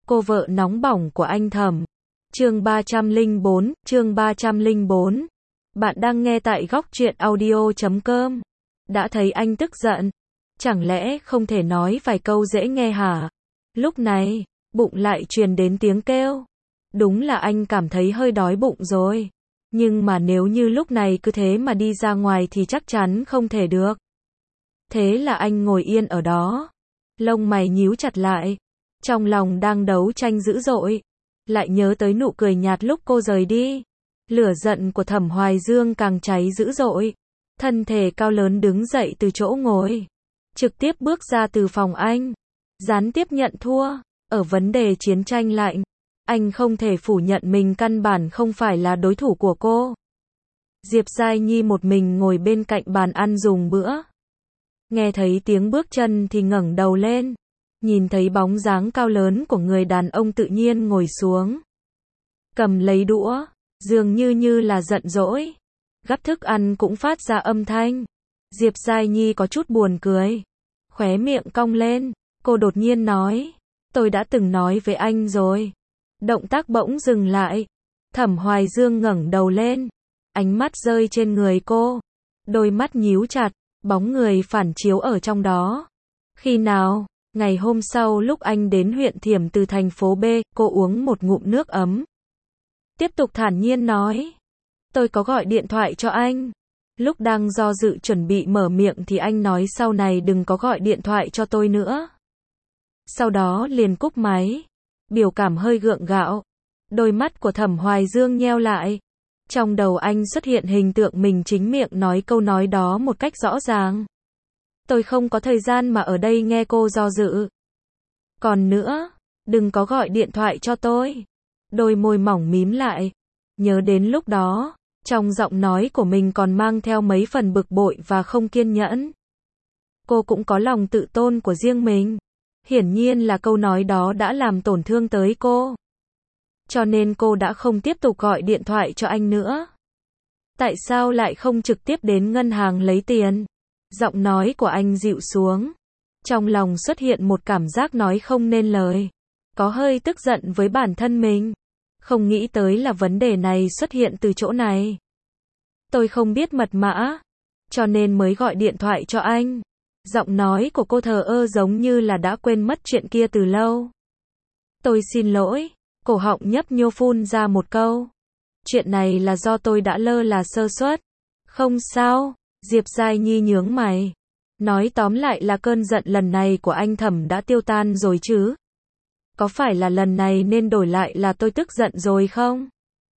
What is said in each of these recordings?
Cô vợ nóng bỏng của anh Thẩm. Chương 304. Bạn đang nghe tại góc truyện audio.com. Đã thấy anh tức giận, chẳng lẽ không thể nói vài câu dễ nghe hả? Lúc này, bụng lại truyền đến tiếng kêu. Đúng là anh cảm thấy hơi đói bụng rồi. Nhưng mà nếu như lúc này cứ thế mà đi ra ngoài thì chắc chắn không thể được. Thế là anh ngồi yên ở đó, lông mày nhíu chặt lại, trong lòng đang đấu tranh dữ dội, lại nhớ tới nụ cười nhạt lúc cô rời đi. Lửa giận của Thẩm Hoài Dương càng cháy dữ dội, thân thể cao lớn đứng dậy từ chỗ ngồi, trực tiếp bước ra từ phòng anh, gián tiếp nhận thua. Ở vấn đề chiến tranh lạnh, anh không thể phủ nhận mình căn bản không phải là đối thủ của cô. Diệp Giai Nhi một mình ngồi bên cạnh bàn ăn dùng bữa. Nghe thấy tiếng bước chân thì ngẩng đầu lên, nhìn thấy bóng dáng cao lớn của người đàn ông tự nhiên ngồi xuống, cầm lấy đũa, dường như là giận dỗi, gắp thức ăn cũng phát ra âm thanh. Diệp Giai Nhi có chút buồn cười, khóe miệng cong lên, cô đột nhiên nói, tôi đã từng nói với anh rồi. Động tác bỗng dừng lại, Thẩm Hoài Dương ngẩng đầu lên, ánh mắt rơi trên người cô, đôi mắt nhíu chặt, bóng người phản chiếu ở trong đó. Khi nào? Ngày hôm sau lúc anh đến huyện Thiểm từ thành phố B, cô uống một ngụm nước ấm, tiếp tục thản nhiên nói, tôi có gọi điện thoại cho anh. Lúc đang do dự chuẩn bị mở miệng thì anh nói sau này đừng có gọi điện thoại cho tôi nữa. Sau đó liền cúp máy, biểu cảm hơi gượng gạo. Đôi mắt của Thẩm Hoài Dương nheo lại, trong đầu anh xuất hiện hình tượng mình chính miệng nói câu nói đó một cách rõ ràng. Tôi không có thời gian mà ở đây nghe cô do dự. Còn nữa, đừng có gọi điện thoại cho tôi. Đôi môi mỏng mím lại, nhớ đến lúc đó, trong giọng nói của mình còn mang theo mấy phần bực bội và không kiên nhẫn. Cô cũng có lòng tự tôn của riêng mình. Hiển nhiên là câu nói đó đã làm tổn thương tới cô. Cho nên cô đã không tiếp tục gọi điện thoại cho anh nữa. Tại sao lại không trực tiếp đến ngân hàng lấy tiền? Giọng nói của anh dịu xuống. Trong lòng xuất hiện một cảm giác nói không nên lời. Có hơi tức giận với bản thân mình. Không nghĩ tới là vấn đề này xuất hiện từ chỗ này. Tôi không biết mật mã, cho nên mới gọi điện thoại cho anh. Giọng nói của cô thờ ơ giống như là đã quên mất chuyện kia từ lâu. Tôi xin lỗi, cổ họng nhấp nhô phun ra một câu. Chuyện này là do tôi đã lơ là sơ suất. Không sao, Diệp Giai Nhi nhướng mày. Nói tóm lại là cơn giận lần này của anh Thẩm đã tiêu tan rồi chứ. Có phải là lần này nên đổi lại là tôi tức giận rồi không?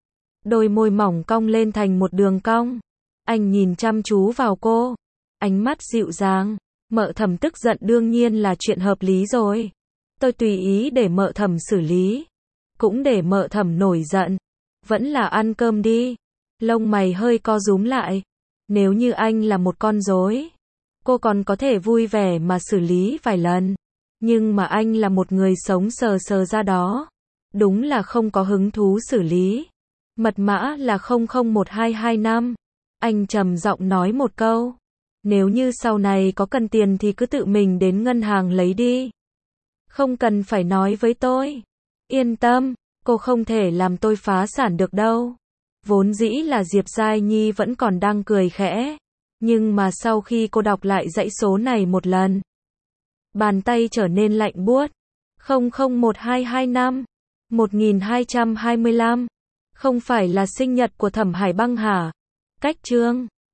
Đôi môi mỏng cong lên thành một đường cong. Anh nhìn chăm chú vào cô, ánh mắt dịu dàng. Mợ Thẩm tức giận đương nhiên là chuyện hợp lý rồi. Tôi tùy ý để mợ Thẩm xử lý, cũng để mợ Thẩm nổi giận. Vẫn là ăn cơm đi. Lông mày hơi co rúm lại. Nếu như anh là một con rối, cô còn có thể vui vẻ mà xử lý vài lần. Nhưng mà anh là một người sống sờ sờ ra đó, đúng là không có hứng thú xử lý. Mật mã là 001225. Anh trầm giọng nói một câu. Nếu như sau này có cần tiền thì cứ tự mình đến ngân hàng lấy đi. Không cần phải nói với tôi. Yên tâm, cô không thể làm tôi phá sản được đâu. Vốn dĩ là Diệp Giai Nhi vẫn còn đang cười khẽ. Nhưng mà sau khi cô đọc lại dãy số này một lần, bàn tay trở nên lạnh buốt. 001225, 1225. Không phải là sinh nhật của Thẩm Hải Băng hả? Cách chương